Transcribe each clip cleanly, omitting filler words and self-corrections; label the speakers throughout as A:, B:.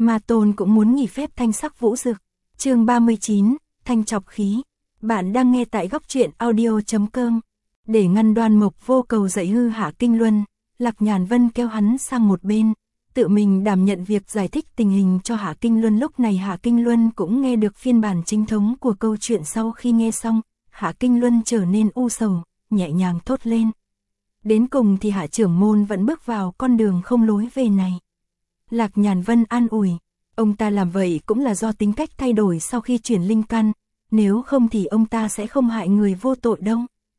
A: Ma Tôn cũng muốn nghỉ phép thanh sắc vũ dược. Chương 39, thanh trọc khí. Bạn đang nghe tại góc truyện audio.com. Để ngăn Đoan Mộc Vô Cầu dạy hư Hạ Kinh Luân, Lạc Nhàn Vân kéo hắn sang một bên, tự mình đảm nhận việc giải thích tình hình cho Hạ Kinh Luân. Lúc này Hạ Kinh Luân cũng nghe được phiên bản chính thống của câu chuyện. Sau khi nghe xong, Hạ Kinh Luân trở nên u sầu, nhẹ nhàng thốt lên. Đến cùng thì Hạ trưởng môn vẫn bước vào con đường không lối về này. Lạc Nhàn Vân an ủi, ông ta làm vậy cũng là do tính cách thay đổi sau khi chuyển linh căn, nếu không thì ông ta sẽ không hại người vô tội đâu.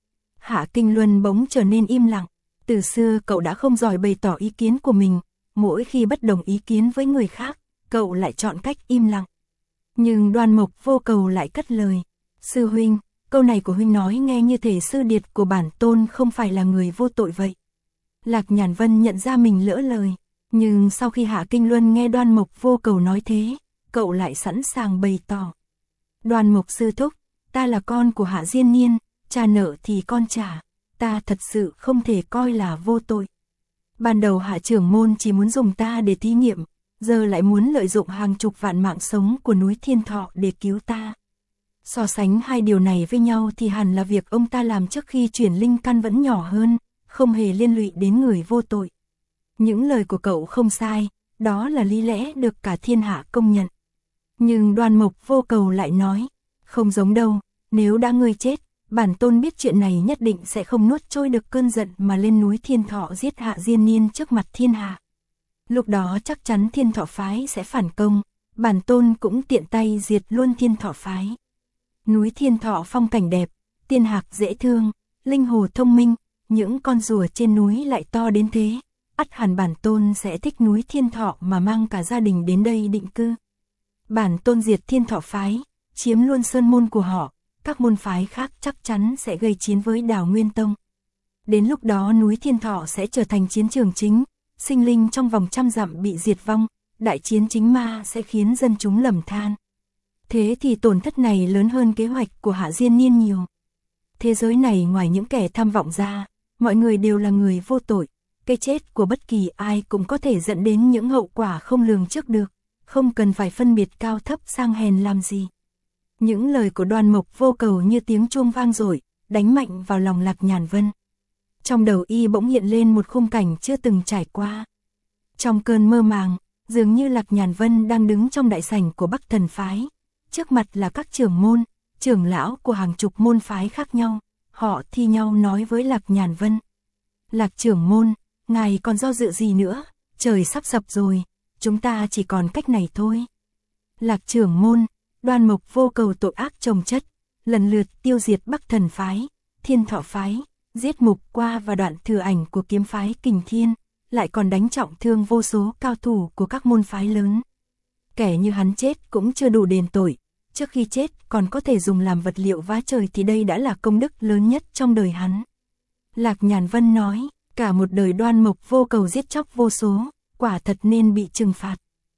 A: Hạ Kinh Luân bỗng trở nên im lặng, từ xưa cậu đã không giỏi bày tỏ ý kiến của mình, mỗi khi bất đồng ý kiến với người khác, cậu lại chọn cách im lặng. Nhưng Đoan Mộc Vô Cầu lại cất lời, sư huynh, câu này của huynh nói nghe như thể sư điệt của bản tôn không phải là người vô tội vậy. Lạc Nhàn Vân nhận ra mình lỡ lời, nhưng sau khi Hạ Kinh Luân nghe Đoan Mộc Vô Cầu nói thế, cậu lại sẵn sàng bày tỏ. Đoan Mộc sư thúc, ta là con của Hạ Diên Niên, trả nợ thì con trả, ta thật sự không thể coi là vô tội. Ban đầu Hạ trưởng môn chỉ muốn dùng ta để thí nghiệm, giờ lại muốn lợi dụng hàng chục vạn mạng sống của núi Thiên Thọ để cứu ta. So sánh hai điều này với nhau thì hẳn là việc ông ta làm trước khi chuyển linh căn vẫn nhỏ hơn, không hề liên lụy đến người vô tội. Những lời của cậu không sai, đó là lý lẽ được cả thiên hạ công nhận. Nhưng Đoan Mộc Vô Cầu lại nói, không giống đâu, nếu đã ngươi chết, bản tôn biết chuyện này nhất định sẽ không nuốt trôi được cơn giận mà lên núi Thiên Thọ giết Hạ Diên Niên trước mặt thiên hạ. Lúc đó chắc chắn Thiên Thọ phái sẽ phản công, bản tôn cũng tiện tay diệt luôn Thiên Thọ phái. Núi Thiên Thọ phong cảnh đẹp, tiên hạc dễ thương, linh hồ thông minh, những con rùa trên núi lại to đến thế, ắt hẳn bản tôn sẽ thích núi Thiên Thọ mà mang cả gia đình đến đây định cư. Bản tôn diệt Thiên Thọ phái, chiếm luôn sơn môn của họ, các môn phái khác chắc chắn sẽ gây chiến với Đào Nguyên Tông. Đến lúc đó núi Thiên Thọ sẽ trở thành chiến trường chính, sinh linh trong vòng 100 dặm bị diệt vong, đại chiến chính ma sẽ khiến dân chúng lầm than. Thế thì tổn thất này lớn hơn kế hoạch của Hạ Diên Niên nhiều. Thế giới này ngoài những kẻ tham vọng ra, mọi người đều là người vô tội. Cái chết của bất kỳ ai cũng có thể dẫn đến những hậu quả không lường trước được, không cần phải phân biệt cao thấp sang hèn làm gì. Những lời của Đoan Mộc Vô Cầu như tiếng chuông vang dội, đánh mạnh vào lòng Lạc Nhàn Vân. Trong đầu y bỗng hiện lên một khung cảnh chưa từng trải qua. Trong cơn mơ màng, dường như Lạc Nhàn Vân đang đứng trong đại sảnh của Bắc Thần phái. Trước mặt là các trưởng môn, trưởng lão của hàng chục môn phái khác nhau, họ thi nhau nói với Lạc Nhàn Vân. Lạc trưởng môn, ngài còn do dự gì nữa, trời sắp sập rồi, chúng ta chỉ còn cách này thôi. Lạc trưởng môn, Đoan Mộc Vô Cầu tội ác chồng chất, lần lượt tiêu diệt Bắc Thần phái, Thiên Thọ phái, giết Mục Qua và Đoạn Thừa Ảnh của kiếm phái Kình Thiên, lại còn đánh trọng thương vô số cao thủ của các môn phái lớn. Kẻ như hắn chết cũng chưa đủ đền tội, trước khi chết còn có thể dùng làm vật liệu vá trời thì đây đã là công đức lớn nhất trong đời hắn. Lạc Nhàn Vân nói, cả một đời Đoan Mộc Vô Cầu giết chóc vô số, quả thật nên bị trừng phạt.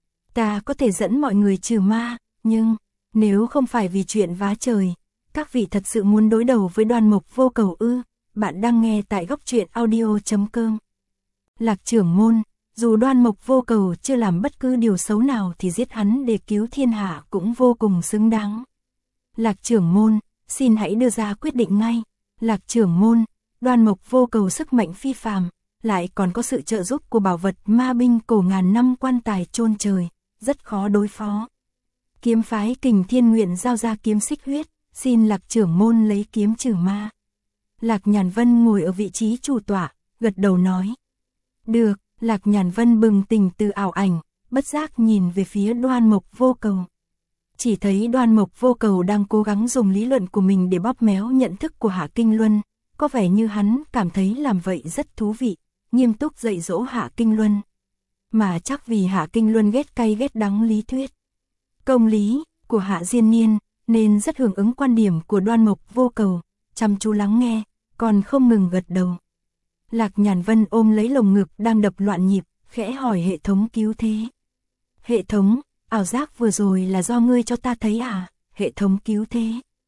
A: Ta có thể dẫn mọi người trừ ma, nhưng nếu không phải vì chuyện vá trời, các vị thật sự muốn đối đầu với Đoan Mộc Vô Cầu ư? Bạn đang nghe tại góc truyện audio.com. Lạc trưởng môn, dù Đoan Mộc Vô Cầu chưa làm bất cứ điều xấu nào thì giết hắn để cứu thiên hạ cũng vô cùng xứng đáng. Lạc trưởng môn, xin hãy đưa ra quyết định ngay. Lạc trưởng môn, Đoan Mộc Vô Cầu sức mạnh phi phàm, lại còn có sự trợ giúp của bảo vật ma binh cổ ngàn năm quan tài chôn trời, rất khó đối phó. Kiếm phái Kình Thiên nguyện giao ra kiếm xích huyết, xin Lạc trưởng môn lấy kiếm trừ ma. Lạc Nhàn Vân ngồi ở vị trí chủ tọa, gật đầu nói. Được, Lạc Nhàn Vân bừng tỉnh từ ảo ảnh, bất giác nhìn về phía Đoan Mộc Vô Cầu. Chỉ thấy Đoan Mộc Vô Cầu đang cố gắng dùng lý luận của mình để bóp méo nhận thức của Hạ Kinh Luân, có vẻ như hắn cảm thấy làm vậy rất thú vị, nghiêm túc dạy dỗ Hạ Kinh Luân. Mà chắc vì Hạ Kinh Luân ghét cay ghét đắng lý thuyết công lý của Hạ Diên Niên, nên rất hưởng ứng quan điểm của Đoan Mộc Vô Cầu, chăm chú lắng nghe, còn không ngừng gật đầu. Lạc Nhàn Vân ôm lấy lồng ngực đang đập loạn nhịp, khẽ hỏi hệ thống cứu thế. Hệ thống, ảo giác vừa rồi là do ngươi cho ta thấy à? Hệ thống cứu thế.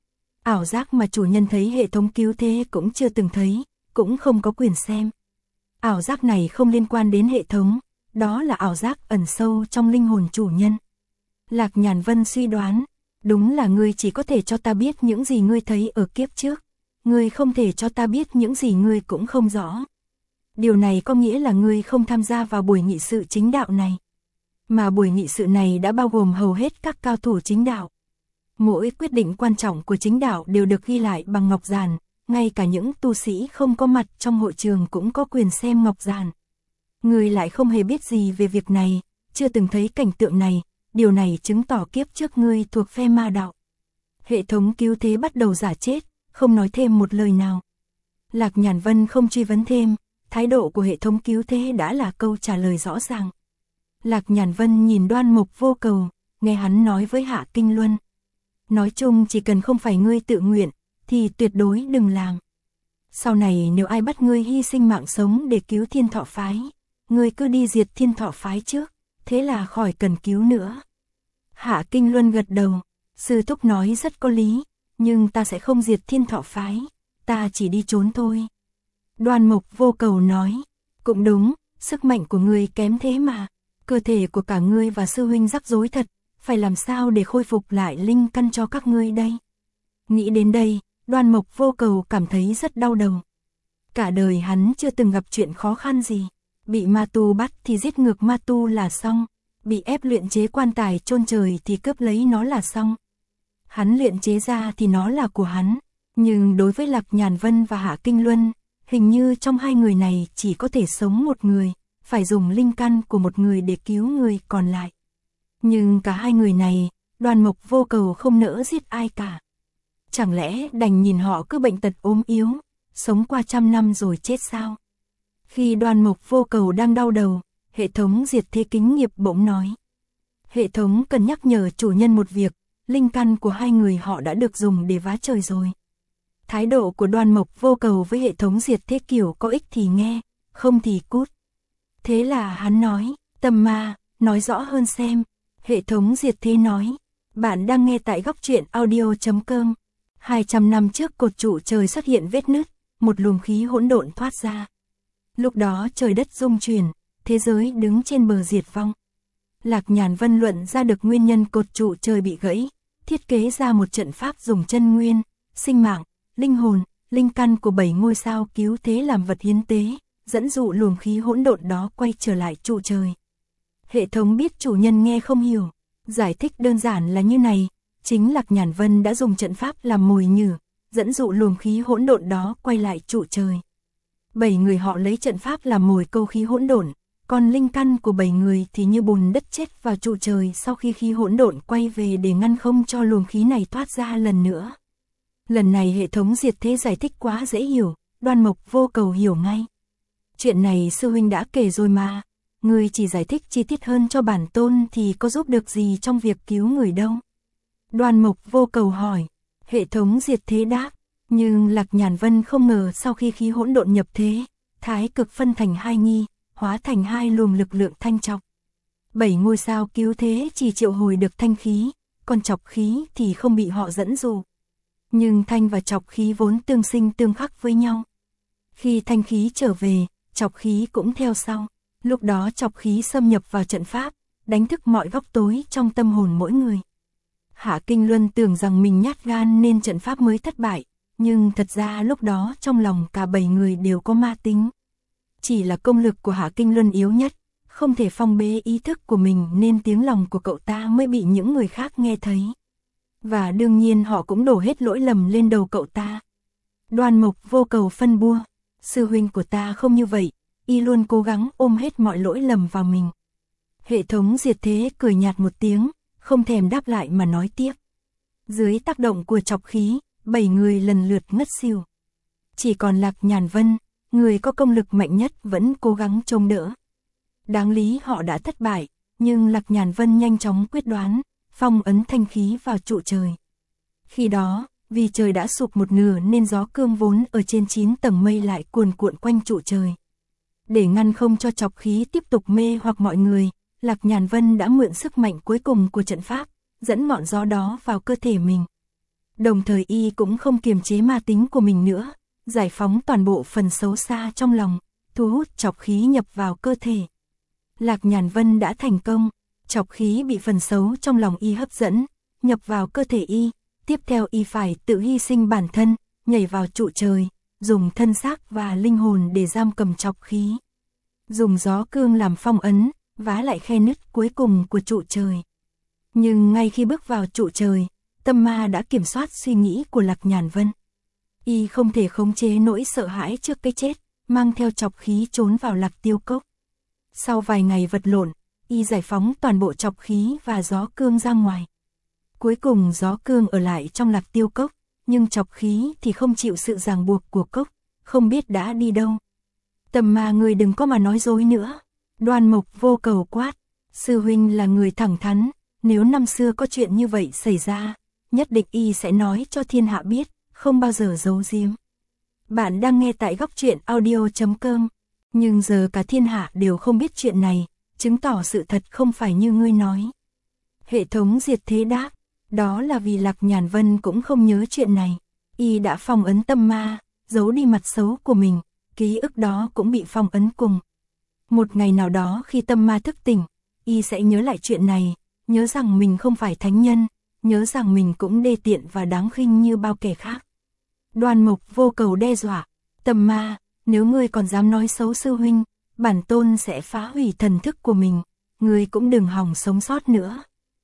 A: Ảo giác mà chủ nhân thấy hệ thống cứu thế cũng chưa từng thấy, cũng không có quyền xem. Ảo giác này không liên quan đến hệ thống, đó là ảo giác ẩn sâu trong linh hồn chủ nhân. Lạc Nhàn Vân suy đoán, đúng là ngươi chỉ có thể cho ta biết những gì ngươi thấy ở kiếp trước, ngươi không thể cho ta biết những gì ngươi cũng không rõ. Điều này có nghĩa là ngươi không tham gia vào buổi nghị sự chính đạo này. Mà buổi nghị sự này đã bao gồm hầu hết các cao thủ chính đạo. Mỗi quyết định quan trọng của chính đạo đều được ghi lại bằng ngọc giản, ngay cả những tu sĩ không có mặt trong hội trường cũng có quyền xem ngọc giản. Ngươi lại không hề biết gì về việc này, chưa từng thấy cảnh tượng này, điều này chứng tỏ kiếp trước ngươi thuộc phe ma đạo. Hệ thống cứu thế bắt đầu giả chết, không nói thêm một lời nào. Lạc Nhàn Vân không truy vấn thêm, thái độ của hệ thống cứu thế đã là câu trả lời rõ ràng. Lạc Nhàn Vân nhìn Đoan Mục Vô Cầu, nghe hắn nói với Hạ Kinh Luân. Nói chung chỉ cần không phải ngươi tự nguyện, thì tuyệt đối đừng làm. Sau này nếu ai bắt ngươi hy sinh mạng sống để cứu Thiên Thọ Phái, ngươi cứ đi diệt Thiên Thọ Phái trước, thế là khỏi cần cứu nữa. Hạ Kinh Luân gật đầu, sư thúc nói rất có lý, nhưng ta sẽ không diệt Thiên Thọ Phái, ta chỉ đi trốn thôi. Đoan Mục Vô Cầu nói, cũng đúng, sức mạnh của ngươi kém thế mà, cơ thể của cả ngươi và sư huynh rắc rối thật, phải làm sao để khôi phục lại linh căn cho các ngươi đây. Nghĩ đến đây, Đoan Mục Vô Cầu cảm thấy rất đau đầu. Cả đời hắn chưa từng gặp chuyện khó khăn gì, bị ma tu bắt thì giết ngược ma tu là xong, bị ép luyện chế quan tài chôn trời thì cướp lấy nó là xong. Hắn luyện chế ra thì nó là của hắn, nhưng đối với Lạc Nhàn Vân và Hạ Kinh Luân, hình như trong hai người này chỉ có thể sống một người, phải dùng linh căn của một người để cứu người còn lại. Nhưng cả hai người này, Đoan Mục Vô Cầu không nỡ giết ai cả. Chẳng lẽ đành nhìn họ cứ bệnh tật ốm yếu, sống qua 100 năm rồi chết sao? Khi Đoan Mục Vô Cầu đang đau đầu, hệ thống diệt thế kính nghiệp bỗng nói. Hệ thống cần nhắc nhở chủ nhân một việc, linh căn của hai người họ đã được dùng để vá trời rồi. Thái độ của Đoan Mục Vô Cầu với hệ thống diệt thế kiểu có ích thì nghe, không thì cút. Thế là hắn nói, Tâm Ma, nói rõ hơn xem. Hệ thống diệt thế nói, bạn đang nghe tại góc truyện audio.com. 200 năm trước cột trụ trời xuất hiện vết nứt, một luồng khí hỗn độn thoát ra. Lúc đó trời đất rung chuyển, thế giới đứng trên bờ diệt vong. Lạc Nhàn Vân luận ra được nguyên nhân cột trụ trời bị gãy, thiết kế ra một trận pháp dùng chân nguyên, sinh mạng, linh hồn, linh căn của 7 ngôi sao cứu thế làm vật hiến tế, dẫn dụ luồng khí hỗn độn đó quay trở lại trụ trời. Hệ thống biết chủ nhân nghe không hiểu, giải thích đơn giản là như này, chính Lạc Nhàn Vân đã dùng trận pháp làm mồi nhử, dẫn dụ luồng khí hỗn độn đó quay lại trụ trời. 7 người họ lấy trận pháp làm mồi câu khí hỗn độn, còn linh căn của 7 người thì như bùn đất chết vào trụ trời sau khi khí hỗn độn quay về để ngăn không cho luồng khí này thoát ra lần nữa. Lần này hệ thống diệt thế giải thích quá dễ hiểu, Đoan Mục Vô Cầu hiểu ngay. Chuyện này sư huynh đã kể rồi mà, người chỉ giải thích chi tiết hơn cho bản tôn thì có giúp được gì trong việc cứu người đâu. Đoan Mục Vô Cầu hỏi, hệ thống diệt thế đáp, nhưng Lạc Nhàn Vân không ngờ sau khi khí hỗn độn nhập thế, thái cực phân thành hai nghi, hóa thành hai luồng lực lượng thanh trọc. 7 ngôi sao cứu thế chỉ triệu hồi được thanh khí, còn trọc khí thì không bị họ dẫn dụ. Nhưng thanh và trọc khí vốn tương sinh tương khắc với nhau. Khi thanh khí trở về, trọc khí cũng theo sau. Lúc đó trọc khí xâm nhập vào trận pháp, đánh thức mọi góc tối trong tâm hồn mỗi người. Hạ Kinh Luân tưởng rằng mình nhát gan nên trận pháp mới thất bại, nhưng thật ra lúc đó trong lòng cả 7 người đều có ma tính. Chỉ là công lực của Hạ Kinh Luân yếu nhất, không thể phong bế ý thức của mình nên tiếng lòng của cậu ta mới bị những người khác nghe thấy. Và đương nhiên họ cũng đổ hết lỗi lầm lên đầu cậu ta. Đoan Mục Vô Cầu phân bua, sư huynh của ta không như vậy, y luôn cố gắng ôm hết mọi lỗi lầm vào mình. Hệ thống diệt thế cười nhạt một tiếng, không thèm đáp lại mà nói tiếp. Dưới tác động của trọc khí, 7 người lần lượt ngất xỉu. Chỉ còn Lạc Nhàn Vân, người có công lực mạnh nhất vẫn cố gắng chống đỡ. Đáng lý họ đã thất bại, nhưng Lạc Nhàn Vân nhanh chóng quyết đoán, phong ấn thanh khí vào trụ trời. Khi đó, vì trời đã sụp một nửa nên gió cương vốn ở trên 9 tầng mây lại cuồn cuộn quanh trụ trời. Để ngăn không cho trọc khí tiếp tục mê hoặc mọi người, Lạc Nhàn Vân đã mượn sức mạnh cuối cùng của trận pháp, dẫn ngọn gió đó vào cơ thể mình. Đồng thời y cũng không kiềm chế ma tính của mình nữa, giải phóng toàn bộ phần xấu xa trong lòng, thu hút trọc khí nhập vào cơ thể. Lạc Nhàn Vân đã thành công, chọc khí bị phần xấu trong lòng y hấp dẫn, nhập vào cơ thể y, tiếp theo y phải tự hy sinh bản thân, nhảy vào trụ trời, dùng thân xác và linh hồn để giam cầm chọc khí. Dùng gió cương làm phong ấn, vá lại khe nứt cuối cùng của trụ trời. Nhưng ngay khi bước vào trụ trời, tâm ma đã kiểm soát suy nghĩ của Lạc Nhàn Vân. Y không thể khống chế nỗi sợ hãi trước cái chết, mang theo chọc khí trốn vào Lạc Tiêu Cốc. Sau vài ngày vật lộn, y giải phóng toàn bộ chọc khí và gió cương ra ngoài. Cuối cùng gió cương ở lại trong Lạc Tiêu Cốc, nhưng chọc khí thì không chịu sự ràng buộc của cốc, không biết đã đi đâu. Tâm ma người đừng có mà nói dối nữa. Đoan Mộc Vô Cầu quát, sư huynh là người thẳng thắn, nếu năm xưa có chuyện như vậy xảy ra, nhất định y sẽ nói cho thiên hạ biết, không bao giờ giấu giếm. Bạn đang nghe tại góc truyện audio.com, nhưng giờ cả thiên hạ đều không biết chuyện này, chứng tỏ sự thật không phải như ngươi nói. Hệ thống diệt thế đáp, đó là vì Lạc Nhàn Vân cũng không nhớ chuyện này, y đã phong ấn tâm ma, giấu đi mặt xấu của mình, ký ức đó cũng bị phong ấn cùng. Một ngày nào đó khi tâm ma thức tỉnh, y sẽ nhớ lại chuyện này, nhớ rằng mình không phải thánh nhân, nhớ rằng mình cũng đê tiện và đáng khinh như bao kẻ khác. Đoan Mộc Vô Cầu đe dọa, tâm ma, nếu ngươi còn dám nói xấu sư huynh, bản tôn sẽ phá hủy thần thức của mình, ngươi cũng đừng hòng sống sót nữa.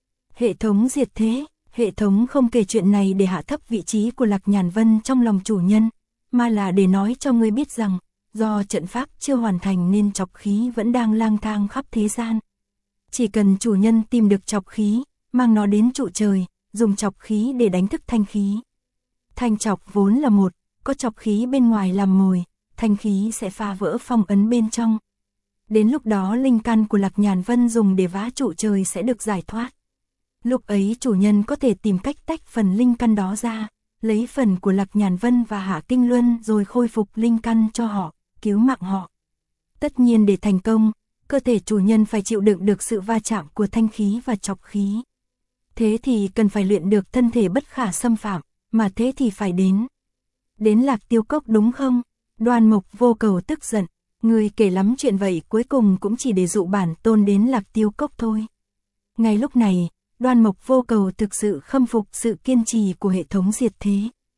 A: Hệ thống diệt thế, hệ thống không kể chuyện này để hạ thấp vị trí của Lạc Nhàn Vân trong lòng chủ nhân, mà là để nói cho ngươi biết rằng, do trận pháp chưa hoàn thành nên chọc khí vẫn đang lang thang khắp thế gian. Chỉ cần chủ nhân tìm được chọc khí, mang nó đến trụ trời, dùng chọc khí để đánh thức thanh khí. Thanh chọc vốn là một, có chọc khí bên ngoài làm mồi, thanh khí sẽ phá vỡ phong ấn bên trong. Đến lúc đó linh căn của Lạc Nhàn Vân dùng để vá trụ trời sẽ được giải thoát. Lúc ấy chủ nhân có thể tìm cách tách phần linh căn đó ra, lấy phần của Lạc Nhàn Vân và Hạ Kinh Luân rồi khôi phục linh căn cho họ, cứu mạng họ. Tất nhiên để thành công, cơ thể chủ nhân phải chịu đựng được sự va chạm của thanh khí và chọc khí. Thế thì cần phải luyện được thân thể bất khả xâm phạm, mà thế thì phải đến Lạc Tiêu Cốc đúng không? Đoan Mộc Vô Cầu tức giận, người kể lắm chuyện vậy cuối cùng cũng chỉ để dụ bản tôn đến Lạc Tiêu Cốc thôi. Ngay lúc này, Đoan Mộc Vô Cầu thực sự khâm phục sự kiên trì của hệ thống diệt thế.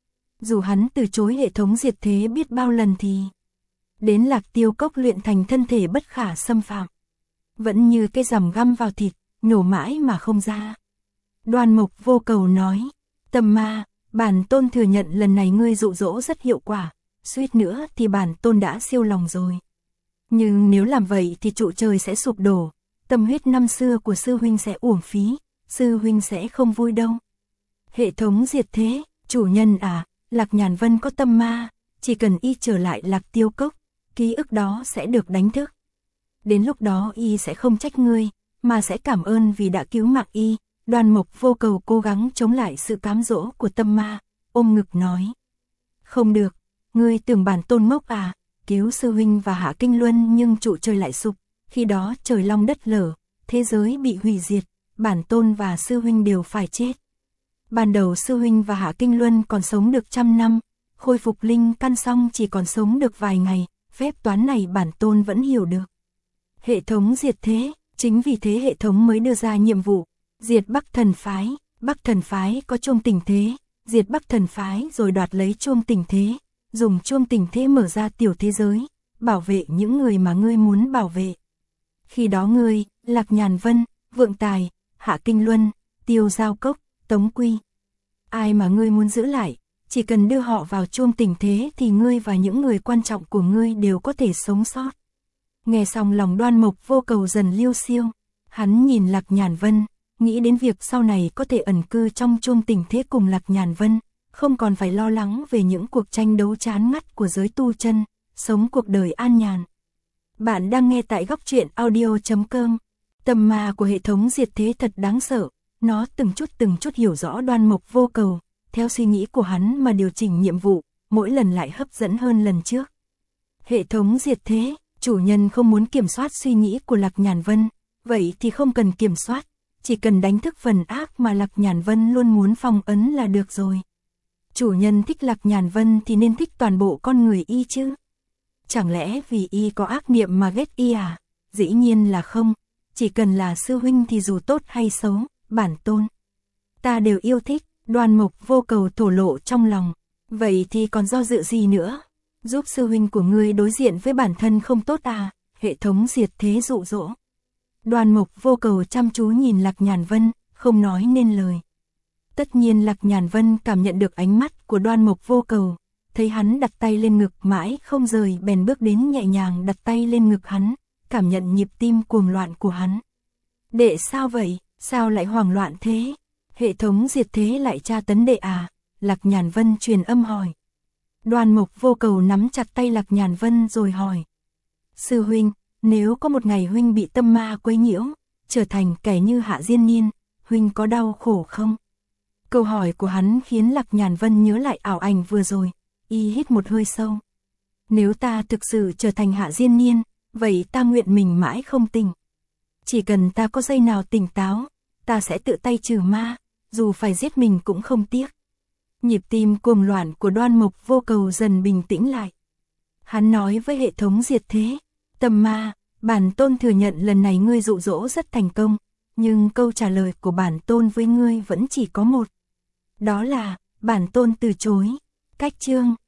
A: Dù hắn từ chối hệ thống diệt thế biết bao lần thì đến Lạc Tiêu Cốc luyện thành thân thể bất khả xâm phạm. Vẫn như cái rằm găm vào thịt, nhổ mãi mà không ra. Đoan Mộc Vô Cầu nói, tâm ma, bản tôn thừa nhận lần này ngươi dụ dỗ rất hiệu quả, suýt nữa thì bản tôn đã siêu lòng rồi. Nhưng nếu làm vậy thì trụ trời sẽ sụp đổ, tâm huyết năm xưa của sư huynh sẽ uổng phí, sư huynh sẽ không vui đâu. Hệ thống diệt thế, chủ nhân à, Lạc Nhàn Vân có tâm ma, chỉ cần y trở lại Lạc Tiêu Cốc, ký ức đó sẽ được đánh thức. Đến lúc đó y sẽ không trách ngươi, mà sẽ cảm ơn vì đã cứu mạng y. Đoan Mộc Vô Cầu cố gắng chống lại sự cám dỗ của tâm ma, ôm ngực nói. Không được, ngươi tưởng bản tôn ngốc à, cứu sư huynh và Hạ Kinh Luân nhưng trụ trời lại sụp, khi đó trời long đất lở, thế giới bị hủy diệt, bản tôn và sư huynh đều phải chết. Ban đầu sư huynh và Hạ Kinh Luân còn sống được 100 năm, khôi phục linh căn xong chỉ còn sống được vài ngày, phép toán này bản tôn vẫn hiểu được. Hệ thống diệt thế, chính vì thế hệ thống mới đưa ra nhiệm vụ, diệt Bắc Thần Phái. Bắc Thần Phái có chuông tình thế, diệt Bắc Thần Phái rồi đoạt lấy chuông tình thế, dùng chuông tình thế mở ra tiểu thế giới, bảo vệ những người mà ngươi muốn bảo vệ. Khi đó ngươi, Lạc Nhàn Vân, Vượng Tài, Hạ Kinh Luân, Tiêu Giao Cốc, Tống Quy, ai mà ngươi muốn giữ lại, chỉ cần đưa họ vào chuông tình thế thì ngươi và những người quan trọng của ngươi đều có thể sống sót. Nghe xong lòng Đoan Mộc Vô Cầu dần liêu xiêu, hắn nhìn Lạc Nhàn Vân, nghĩ đến việc sau này có thể ẩn cư trong chuông tình thế cùng Lạc Nhàn Vân, không còn phải lo lắng về những cuộc tranh đấu chán ngắt của giới tu chân, sống cuộc đời an nhàn. Bạn đang nghe tại góc truyện audio.com. Tâm ma của hệ thống diệt thế thật đáng sợ, nó từng chút hiểu rõ Đoan Mộc Vô Cầu, theo suy nghĩ của hắn mà điều chỉnh nhiệm vụ, mỗi lần lại hấp dẫn hơn lần trước. Hệ thống diệt thế, chủ nhân không muốn kiểm soát suy nghĩ của Lạc Nhàn Vân, vậy thì không cần kiểm soát, chỉ cần đánh thức phần ác mà Lạc Nhàn Vân luôn muốn phong ấn là được rồi. Chủ nhân thích Lạc Nhàn Vân thì nên thích toàn bộ con người y chứ. Chẳng lẽ vì y có ác niệm mà ghét y à? Dĩ nhiên là không, chỉ cần là sư huynh thì dù tốt hay xấu, bản tôn ta đều yêu thích. Đoan Mộc Vô Cầu thổ lộ trong lòng. Vậy thì còn do dự gì nữa? Giúp sư huynh của ngươi đối diện với bản thân không tốt à? Hệ thống diệt thế dụ dỗ. Đoan Mộc Vô Cầu chăm chú nhìn Lạc Nhàn Vân, không nói nên lời. Tất nhiên Lạc Nhàn Vân cảm nhận được ánh mắt của Đoan Mộc Vô Cầu, thấy hắn đặt tay lên ngực mãi không rời, bèn bước đến nhẹ nhàng đặt tay lên ngực hắn, cảm nhận nhịp tim cuồng loạn của hắn. Đệ sao vậy? Sao lại hoảng loạn thế? Hệ thống diệt thế lại tra tấn đệ à? Lạc Nhàn Vân truyền âm hỏi. Đoan Mộc Vô Cầu nắm chặt tay Lạc Nhàn Vân rồi hỏi. Sư huynh, nếu có một ngày huynh bị tâm ma quấy nhiễu, trở thành kẻ như Hạ Diên Niên, huynh có đau khổ không? Câu hỏi của hắn khiến Lạc Nhàn Vân nhớ lại ảo ảnh vừa rồi, y hít một hơi sâu. Nếu ta thực sự trở thành Hạ Diên Niên, vậy ta nguyện mình mãi không tỉnh. Chỉ cần ta có giây nào tỉnh táo, ta sẽ tự tay trừ ma, dù phải giết mình cũng không tiếc. Nhịp tim cuồng loạn của Đoan Mộc Vô Cầu dần bình tĩnh lại. Hắn nói với hệ thống diệt thế, tâm ma, bản tôn thừa nhận lần này ngươi dụ dỗ rất thành công, nhưng câu trả lời của bản tôn với ngươi vẫn chỉ có một. Đó là, bản tôn từ chối. Cách chương